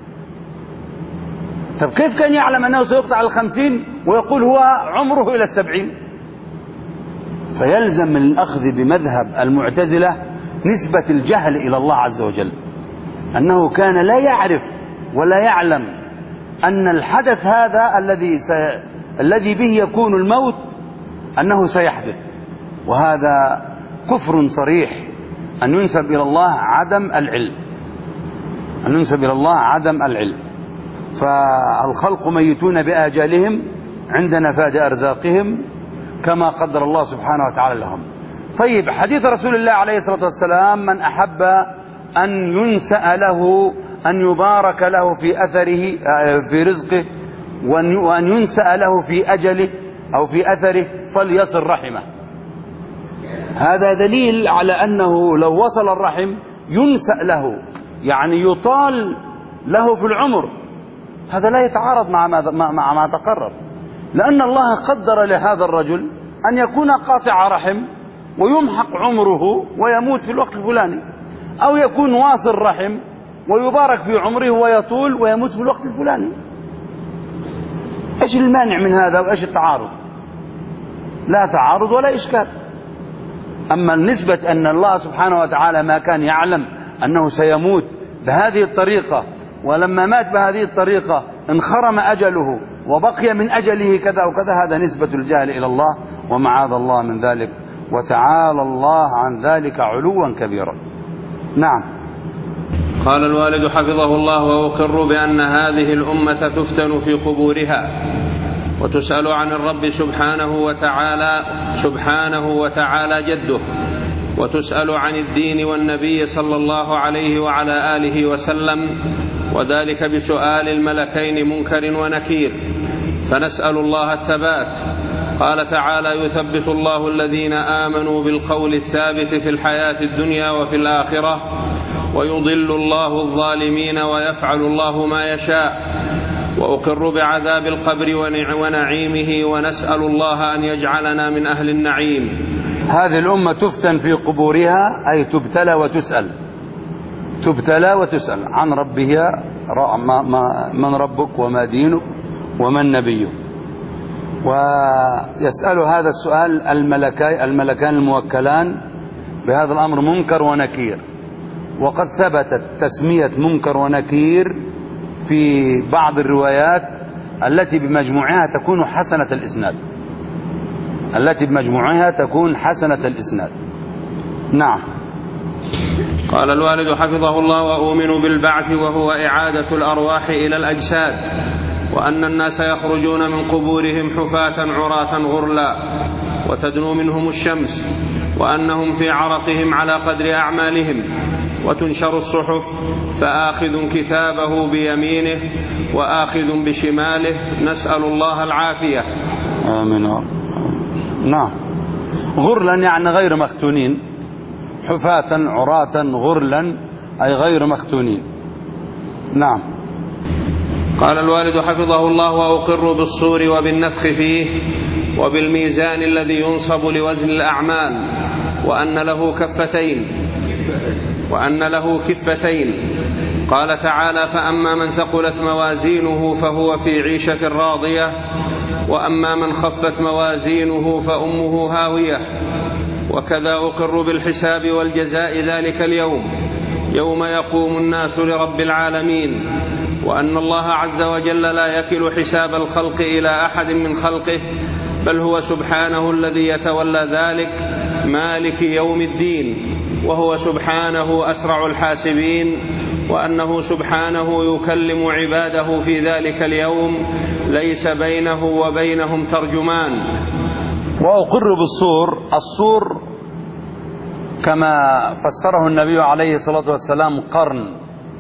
طب كيف كان يعلم أنه سيقتل على 50 ويقول هو عمره إلى 70؟ فيلزم من الأخذ بمذهب المعتزلة نسبة الجهل إلى الله عز وجل، أنه كان لا يعرف ولا يعلم أن الحدث هذا الذي به يكون الموت أنه سيحدث. وهذا كفر صريح أن ينسب إلى الله عدم العلم، أن ينسب إلى الله عدم العلم. فالخلق ميتون بآجالهم عند نفاد أرزاقهم كما قدر الله سبحانه وتعالى لهم. طيب حديث رسول الله عليه الصلاة والسلام من أحب أن ينسأ له أن يبارك له في أثره في رزقه وأن ينسأ له في أجله أو في أثره فليصل رحمه. هذا دليل على أنه لو وصل الرحم ينسأ له، يعني يطال له في العمر. هذا لا يتعارض مع ما تقرر، لأن الله قدر لهذا الرجل أن يكون قاطع رحم ويمحق عمره ويموت في الوقت الفلاني، أو يكون واصل رحم ويبارك في عمره ويطول ويموت في الوقت الفلاني. إيش المانع من هذا وإيش التعارض؟ لا تعارض ولا إشكال. أما النسبة أن الله سبحانه وتعالى ما كان يعلم أنه سيموت بهذه الطريقة، ولما مات بهذه الطريقة انخرم أجله وبقي من أجله كذا وكذا، هذا نسبة الجهل إلى الله ومعاذ الله من ذلك، وتعالى الله عن ذلك علوا كبيرا. نعم. قال الوالد حفظه الله: وأقر بأن هذه الأمة تفتن في قبورها وتسأل عن الرب سبحانه وتعالى جده، وتسأل عن الدين والنبي صلى الله عليه وعلى آله وسلم، وذلك بسؤال الملكين منكر ونكير، فنسأل الله الثبات. قال تعالى: يثبت الله الذين آمنوا بالقول الثابت في الحياة الدنيا وفي الآخرة، ويضل الله الظالمين ويفعل الله ما يشاء. وأقر بعذاب القبر ونعيمه، ونسأل الله أن يجعلنا من أهل النعيم. هذه الأمة تفتن في قبورها، أي تبتلى وتسأل، تبتلى وتسأل عن ربها، من ربك وما دينك ومن نبيك. ويسأل هذا السؤال الملكان الموكلان بهذا الأمر منكر ونكير، وقد ثبتت تسمية منكر ونكير في بعض الروايات التي بمجموعها تكون حسنة الإسناد، نعم. قال الوالد حفظه الله: وأؤمن بالبعث، وهو إعادة الأرواح إلى الأجساد، وأن الناس يخرجون من قبورهم حفاة عراة غرلا وتدنو منهم الشمس، وأنهم في عرقهم على قدر أعمالهم، وتنشر الصحف، فآخذ كتابه بيمينه وآخذ بشماله، نسأل الله العافية. آمين. نعم. غرلا يعني غير مختونين، حفاة عراة غرلا أي غير مختونين، نعم. قال الوالد حفظه الله: وأقر بالصور وبالنفخ فيه، وبالميزان الذي ينصب لوزن الأعمال، وأن له كفتين. قال تعالى: فأما من ثقلت موازينه فهو في عيشة راضية وأما من خفت موازينه فأمه هاوية. وكذا أقر بالحساب والجزاء ذلك اليوم، يوم يقوم الناس لرب العالمين، وأن الله عز وجل لا يكل حساب الخلق إلى أحد من خلقه، بل هو سبحانه الذي يتولى ذلك، مالك يوم الدين، وهو سبحانه أسرع الحاسبين، وأنه سبحانه يكلم عباده في ذلك اليوم ليس بينه وبينهم ترجمان. وأقر بالصور. الصور كما فسره النبي عليه الصلاة والسلام قرن،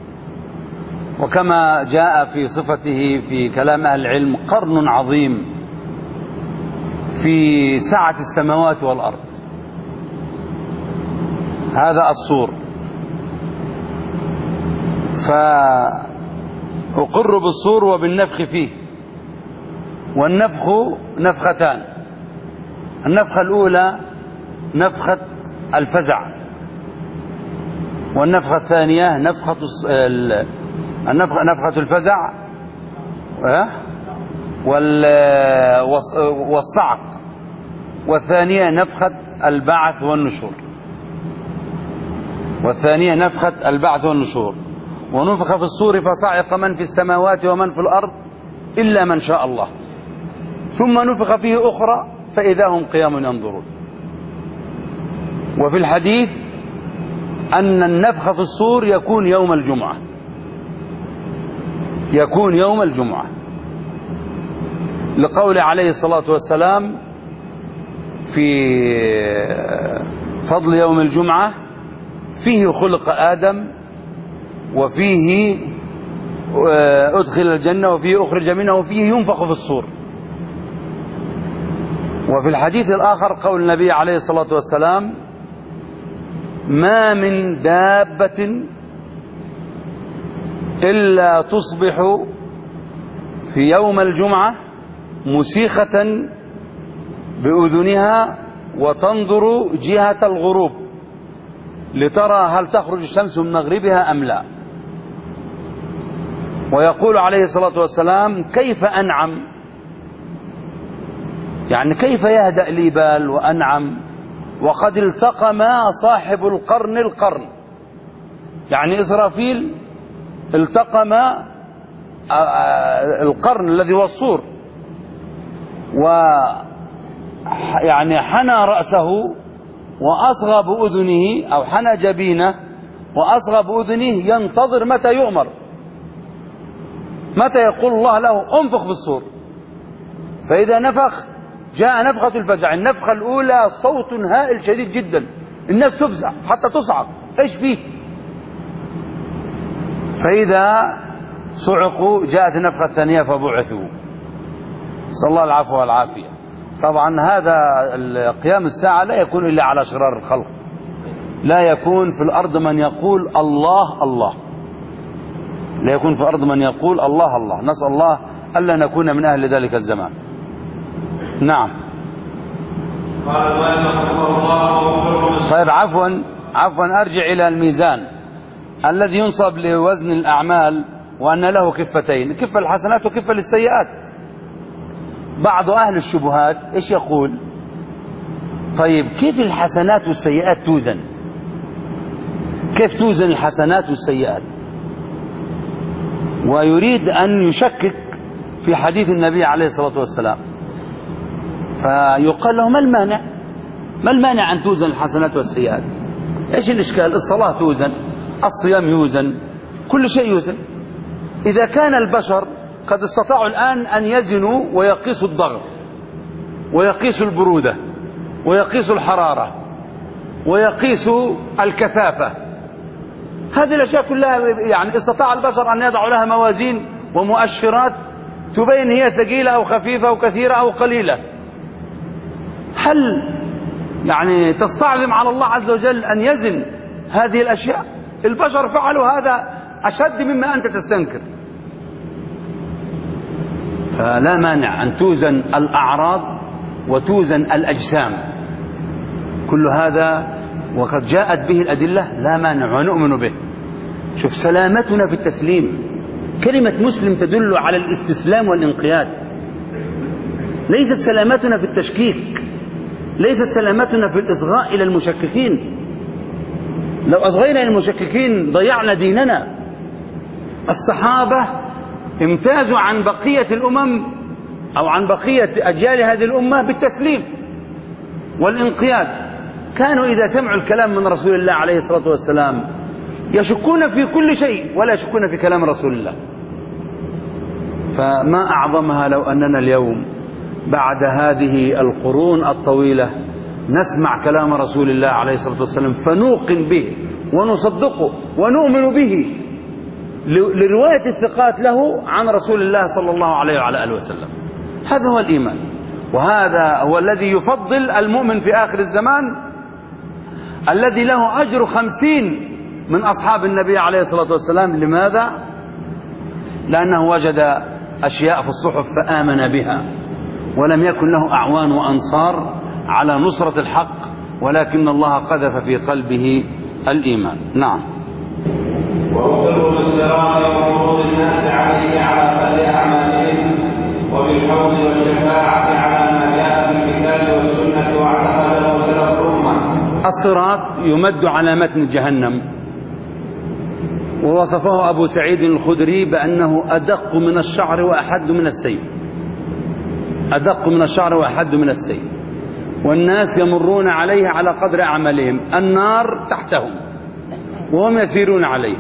وكما جاء في صفته في كلام أهل العلم قرن عظيم في سعة السماوات والأرض. هذا الصور. فأقر بالصور وبالنفخ فيه. والنفخ نفختان: النفخة الأولى نفخة الفزع، والنفخة الثانية نفخة الفزع والصعق، والثانية نفخة البعث والنشور. ونفخ في الصور فصعق من في السماوات ومن في الأرض إلا من شاء الله، ثم نفخ فيه أخرى فإذا هم قيام ينظرون. وفي الحديث أن النفخ في الصور يكون يوم الجمعة، لقول عليه الصلاة والسلام في فضل يوم الجمعة: فيه خلق آدم، وفيه أدخل الجنة، وفيه أخرج منها، وفيه ينفخ في الصور. وفي الحديث الآخر قول النبي عليه الصلاة والسلام: ما من دابة إلا تصبح في يوم الجمعة مسيخة بأذنها وتنظر جهة الغروب لترى هل تخرج الشمس من مغربها أم لا. ويقول عليه الصلاة والسلام: كيف أنعم، يعني كيف يهدأ لي بال وأنعم وقد التقم صاحب القرن، يعني إسرافيل التقم القرن الذي هو الصور، ويعني حنى رأسه وأصغى بأذنه، أو حنى جبينه وأصغى بأذنه، ينتظر متى يؤمر، متى يقول الله له انفخ في الصور. فإذا نفخ جاء نفخة الفزع. النفخة الأولى صوت هائل شديد جدا، الناس تفزع حتى تصعق، ايش فيه؟ فإذا صعقوا جاءت النفخة الثانية فبعثوا. صلى الله العفو والعافية. طبعا هذا قيام الساعة لا يكون إلا على شرار الخلق، لا يكون في الأرض من يقول الله الله، لا يكون في الأرض من يقول الله الله. نسأل الله ألا نكون من أهل ذلك الزمان. نعم. طيب عفوا أرجع إلى الميزان الذي ينصب لوزن الأعمال، وأن له كفتين: كفة الحسنات وكفة للسيئات. بعض أهل الشبهات إيش يقول؟ طيب كيف الحسنات والسيئات توزن؟ كيف توزن الحسنات والسيئات؟ ويريد أن يشكك في حديث النبي عليه الصلاة والسلام، فيقال له: ما المانع أن توزن الحسنات والسيئات؟ إيش الإشكال؟ الصلاة توزن، الصيام يوزن، كل شيء يوزن. إذا كان البشر قد استطاعوا الآن أن يزنوا ويقيسوا الضغط ويقيسوا البرودة ويقيسوا الحرارة ويقيسوا الكثافة، هذه الأشياء كلها يعني استطاع البشر أن يضعوا لها موازين ومؤشرات تبين هي ثقيلة أو خفيفة أو كثيرة أو قليلة. هل يعني تستعظم على الله عز وجل أن يزن هذه الأشياء؟ البشر فعلوا هذا أشد مما أنت تستنكر. فلا مانع أن توزن الأعراض وتوزن الأجسام، كل هذا وقد جاءت به الأدلة، لا مانع ونؤمن به. شوف سلامتنا في التسليم. كلمة مسلم تدل على الاستسلام والانقياد. ليست سلامتنا في التشكيك، ليست سلامتنا في الإصغاء إلى المشككين. لو أصغينا إلى المشككين ضيعنا ديننا. الصحابة امتازوا عن بقية الأمم أو عن بقية أجيال هذه الأمة بالتسليم والانقياد. كانوا إذا سمعوا الكلام من رسول الله عليه الصلاة والسلام يشكون في كل شيء ولا يشكون في كلام رسول الله. فما أعظمها لو أننا اليوم بعد هذه القرون الطويلة نسمع كلام رسول الله عليه الصلاة والسلام فنوقن به ونصدقه ونؤمن به لرواية الثقات له عن رسول الله صلى الله عليه وعلى آله وسلم. هذا هو الإيمان، وهذا هو الذي يفضل المؤمن في آخر الزمان الذي له أجر 50 من أصحاب النبي عليه الصلاة والسلام. لماذا؟ لأنه وجد أشياء في الصحف فآمن بها ولم يكن له أعوان وأنصار على نصرة الحق، ولكن الله قذف في قلبه الإيمان. نعم. وأخبروا بالصراط وعروض الناس عليه على قدر أعمالهم وبالحوض والشفاعة على ما جاء في الكتاب والسنة واعتقده سلف الأمة. الصراط يمد على متن جهنم، ووصفه أبو سعيد الخدري بأنه أدق من الشعر وأحد من السيف. أدق من الشعر وأحد من السيف، والناس يمرون عليه على قدر أعمالهم. النار تحتهم وهم يسيرون عليه،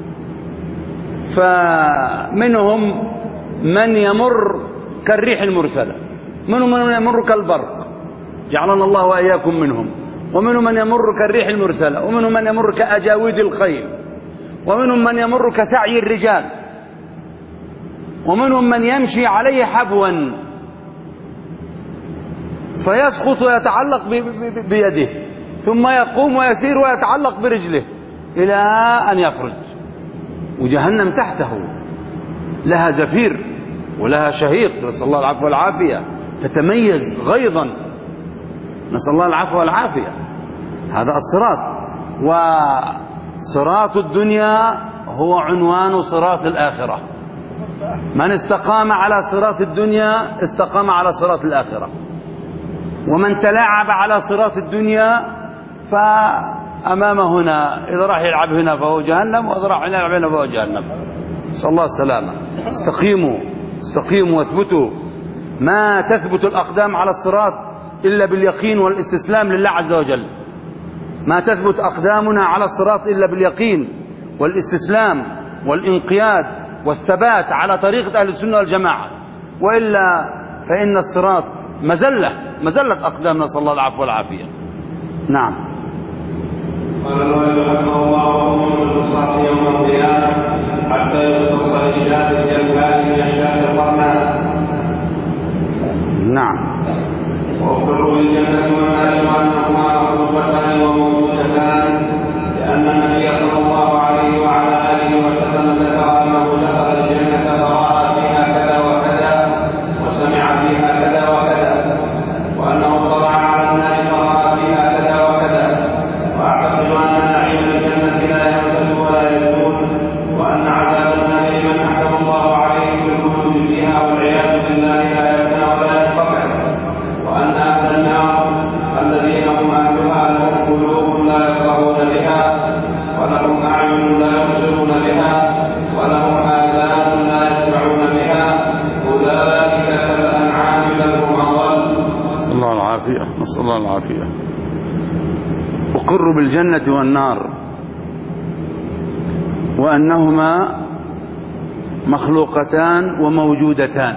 فمنهم من يمر كالريح المرسلة، منهم من يمر كالبرق، جعلنا الله وإياكم منهم، ومنهم من يمر كالريح المرسلة، ومنهم من يمر كأجاويد الخيل، ومنهم من يمر كسعي الرجال، ومنهم من يمشي عليه حبوا فيسقط ويتعلق بيده، ثم يقوم ويسير ويتعلق برجله إلى أن يخرج. وجهنم تحته لها زفير ولها شهيق، نسأل الله العفو والعافية، تتميز غيظا، نسأل الله العفو والعافية. هذا الصراط. وصراط الدنيا هو عنوان صراط الآخرة. من استقام على صراط الدنيا استقام على صراط الآخرة، ومن تلاعب على صراط الدنيا فأمامه هنا، إذا راح يلعب هنا فهو جهنم، وإذا راح يلعب هنا فهو جهنم. نسأل الله السلامة. استقيموا واثبتوا. ما تثبت الأقدام على الصراط إلا باليقين والاستسلام لله عز وجل. ما تثبت أقدامنا على الصراط إلا باليقين والاستسلام والانقياد والثبات على طريقة أهل السنة والجماعة، وإلا فإن الصراط مزلة أقدام، نسأل الله العفو والعافية. نعم. قال الرجل رحمه الله من القصاص يوم القيامة حتى يقتص للشاة الجلباء من الشاة القرناء. نعم. وأخبروا بالجنة والنار وأنهما مخلوقتان وموجودتان، لأن النبي صلى الله عليه وعلى آله وسلم ذكر أنه دخل الجنة فرأى فيها كذا وكذا وسمع فيها كذا وكذا، وأنه اطلع على النار فرأى فيها كذا وكذا، وأعتقد أن نعيم الجنة لا ينفد ولا يزول، وأن عذاب النار لمن أحكم الله عليه بالخلود فيها والعياذ بالله لا يفنى ولا ينقطع، وأن أهل النار الذين هم أهلها لهم قلوب لا يفقهون بها، ولهم أعين لا يبصرون بها، ولهم آذان لا يسمعون بها، أولئك كالأنعام بل هم أضل. نسأل الله العافية. نسأل الله العافية. أقر بالجنة والنار وأنهما مخلوقتان وموجودتان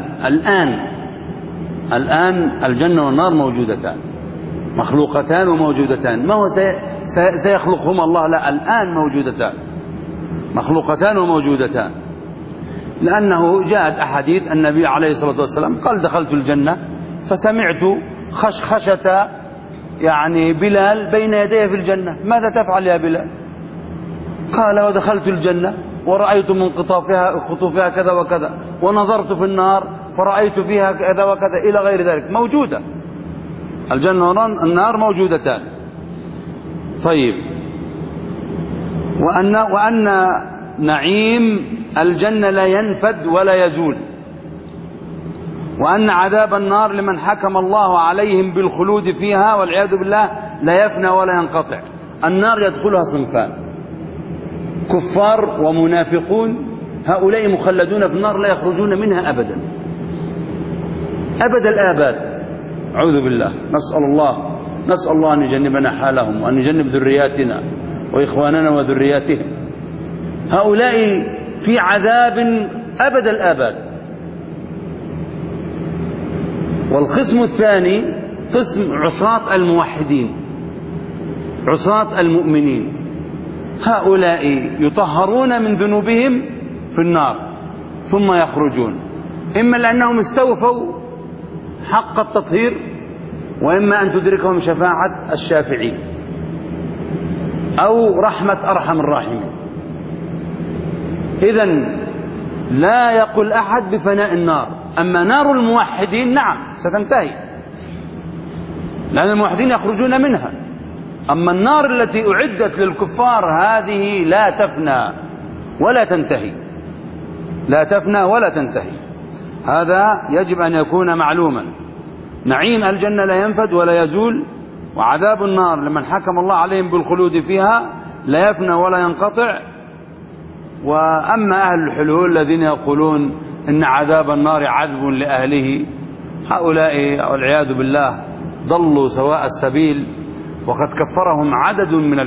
الآن الجنة والنار موجودتان، مخلوقتان وموجودتان. ما هو سيخلقهما الله؟ لا، الآن موجودتان، مخلوقتان وموجودتان. لأنه جاءت أحاديث النبي عليه الصلاة والسلام قال دخلت الجنة فسمعت خشخشة يعني بلال بين يديه في الجنة. ماذا تفعل يا بلال؟ قال ودخلت الجنة ورأيت من قطوفها كذا وكذا، ونظرت في النار فرأيت فيها كذا وكذا إلى غير ذلك. موجودة الجنة والنار موجودتان. طيب، وأن نعيم الجنة لا ينفد ولا يزول، وأن عذاب النار لمن حكم الله عليهم بالخلود فيها والعياذ بالله لا يفنى ولا ينقطع. النار يدخلها صنفان: كفار ومنافقون، هؤلاء مخلدون في النار لا يخرجون منها أبدا أبد الآباد، أعوذ بالله. نسأل الله أن يجنبنا حالهم وأن يجنب ذرياتنا وإخواننا وذرياتهم. هؤلاء في عذاب أبد الآباد. والقسم الثاني قسم عصاة الموحدين، عصاة المؤمنين، هؤلاء يطهرون من ذنوبهم في النار ثم يخرجون، إما لأنهم استوفوا حق التطهير، وإما أن تدركهم شفاعة الشافعين أو رحمة أرحم الراحمين. إذن لا يقول أحد بفناء النار. أما نار الموحدين نعم ستنتهي، لأن الموحدين يخرجون منها. أما النار التي أعدت للكفار هذه لا تفنى ولا تنتهي، لا تفنى ولا تنتهي. هذا يجب أن يكون معلوما. نعيم الجنة لا ينفد ولا يزول، وعذاب النار لمن حكم الله عليهم بالخلود فيها لا يفنى ولا ينقطع. وأما أهل الحلول الذين يقولون إن عذاب النار عذب لأهله، هؤلاء والعياذ بالله ضلوا سواء السبيل، وقد كفرهم عدد من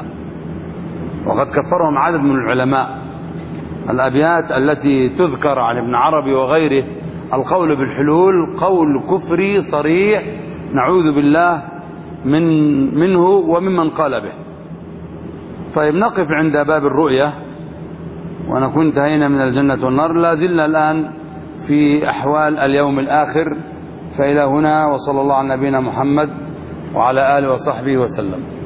العلماء. الأبيات التي تذكر عن ابن عربي وغيره: القول بالحلول قول كفري صريح، نعوذ بالله منه وممن قال به. طيب، نقف عند باب الرؤية ونكون انتهينا من الجنة والنار. لا زلنا الآن في أحوال اليوم الآخر. فإلى هنا، وصلى الله على نبينا محمد وعلى آله وصحبه وسلم.